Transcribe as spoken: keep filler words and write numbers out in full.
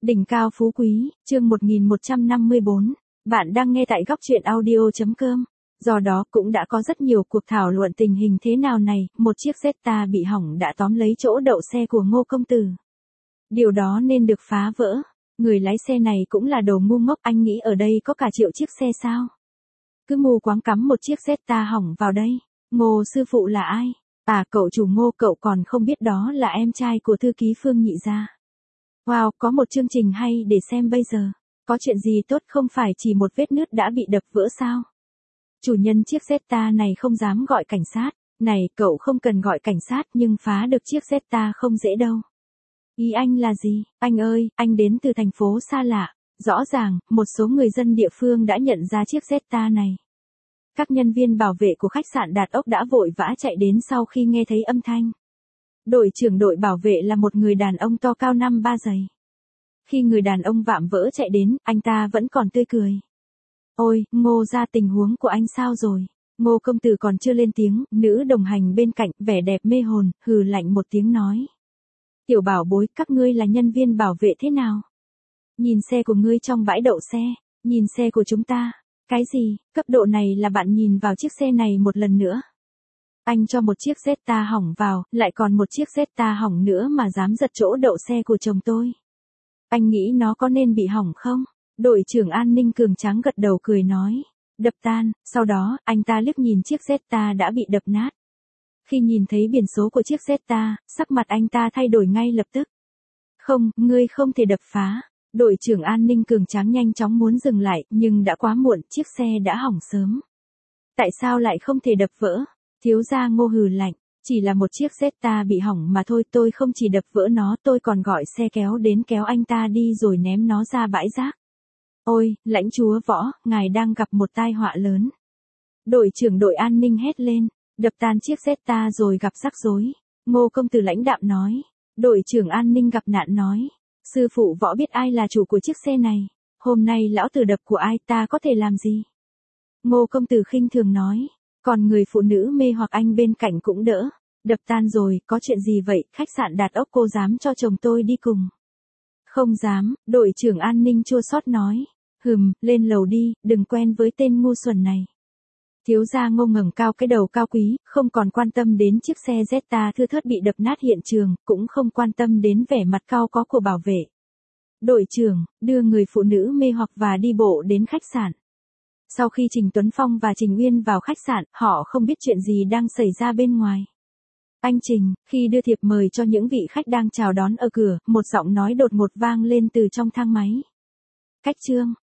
Đỉnh cao phú quý, chương một nghìn một trăm năm mươi bốn. Bạn đang nghe tại góc truyện audio chấm com. Do đó cũng đã có rất nhiều cuộc thảo luận tình hình thế nào này, một chiếc Jetta bị hỏng đã tóm lấy chỗ đậu xe của Ngô công tử. Điều đó nên được phá vỡ. Người lái xe này cũng là đồ ngu ngốc, anh nghĩ ở đây có cả triệu chiếc xe sao? Cứ mù quáng cắm một chiếc Jetta hỏng vào đây. Ngô sư phụ là ai? À, cậu chủ Ngô, cậu còn không biết đó là em trai của thư ký Phương Nhị gia. Wow, có một chương trình hay để xem bây giờ. Có chuyện gì tốt, không phải chỉ một vết nứt đã bị đập vỡ sao? Chủ nhân chiếc Jetta này không dám gọi cảnh sát. Này, cậu không cần gọi cảnh sát nhưng phá được chiếc Jetta không dễ đâu. Ý anh là gì? Anh ơi, anh đến từ thành phố xa lạ. Rõ ràng, một số người dân địa phương đã nhận ra chiếc Jetta này. Các nhân viên bảo vệ của khách sạn Đạt Ốc đã vội vã chạy đến sau khi nghe thấy âm thanh. Đội trưởng đội bảo vệ là một người đàn ông to cao năm ba giày. Khi người đàn ông vạm vỡ chạy đến, anh ta vẫn còn tươi cười. Ôi, Ngô gia, tình huống của anh sao rồi? Ngô công tử còn chưa lên tiếng, nữ đồng hành bên cạnh, vẻ đẹp mê hồn, hừ lạnh một tiếng nói. Tiểu bảo bối, các ngươi là nhân viên bảo vệ thế nào? Nhìn xe của ngươi trong bãi đậu xe, nhìn xe của chúng ta. Cái gì, cấp độ này là bạn nhìn vào chiếc xe này một lần nữa. Anh cho một chiếc Jetta hỏng vào, lại còn một chiếc Jetta hỏng nữa mà dám giật chỗ đậu xe của chồng tôi. Anh nghĩ nó có nên bị hỏng không? Đội trưởng an ninh cường tráng gật đầu cười nói. Đập tan, sau đó, anh ta liếc nhìn chiếc Jetta đã bị đập nát. Khi nhìn thấy biển số của chiếc Jetta, sắc mặt anh ta thay đổi ngay lập tức. Không, ngươi không thể đập phá. Đội trưởng an ninh cường tráng nhanh chóng muốn dừng lại, nhưng đã quá muộn, chiếc xe đã hỏng sớm. Tại sao lại không thể đập vỡ? Thiếu gia Ngô hừ lạnh, chỉ là một chiếc Jetta bị hỏng mà thôi, tôi không chỉ đập vỡ nó, tôi còn gọi xe kéo đến kéo anh ta đi rồi ném nó ra bãi rác. Ôi, lãnh chúa Võ, ngài đang gặp một tai họa lớn. Đội trưởng đội an ninh hét lên, đập tan chiếc Jetta rồi gặp rắc rối. Ngô công tử lãnh đạm nói. Đội trưởng an ninh gặp nạn nói. Sư phụ Võ biết ai là chủ của chiếc xe này. Hôm nay lão tử đập của ai, ta có thể làm gì? Ngô công tử khinh thường nói. Còn người phụ nữ mê hoặc anh bên cạnh cũng đỡ. Đập tan rồi, có chuyện gì vậy? Khách sạn Đạt Ốc, cô dám cho chồng tôi đi cùng? Không dám, đội trưởng an ninh chua xót nói. Hừm, lên lầu đi, đừng quen với tên ngu xuẩn này. Thiếu gia Ngô ngẩng cao cái đầu cao quý, không còn quan tâm đến chiếc xe Jetta thưa thớt bị đập nát hiện trường, cũng không quan tâm đến vẻ mặt cao có của bảo vệ. Đội trưởng, đưa người phụ nữ mê hoặc và đi bộ đến khách sạn. Sau khi Trình Tuấn Phong và Trình Uyên vào khách sạn, họ không biết chuyện gì đang xảy ra bên ngoài. Anh Trình, khi đưa thiệp mời cho những vị khách đang chào đón ở cửa, một giọng nói đột ngột vang lên từ trong thang máy. Cách trương,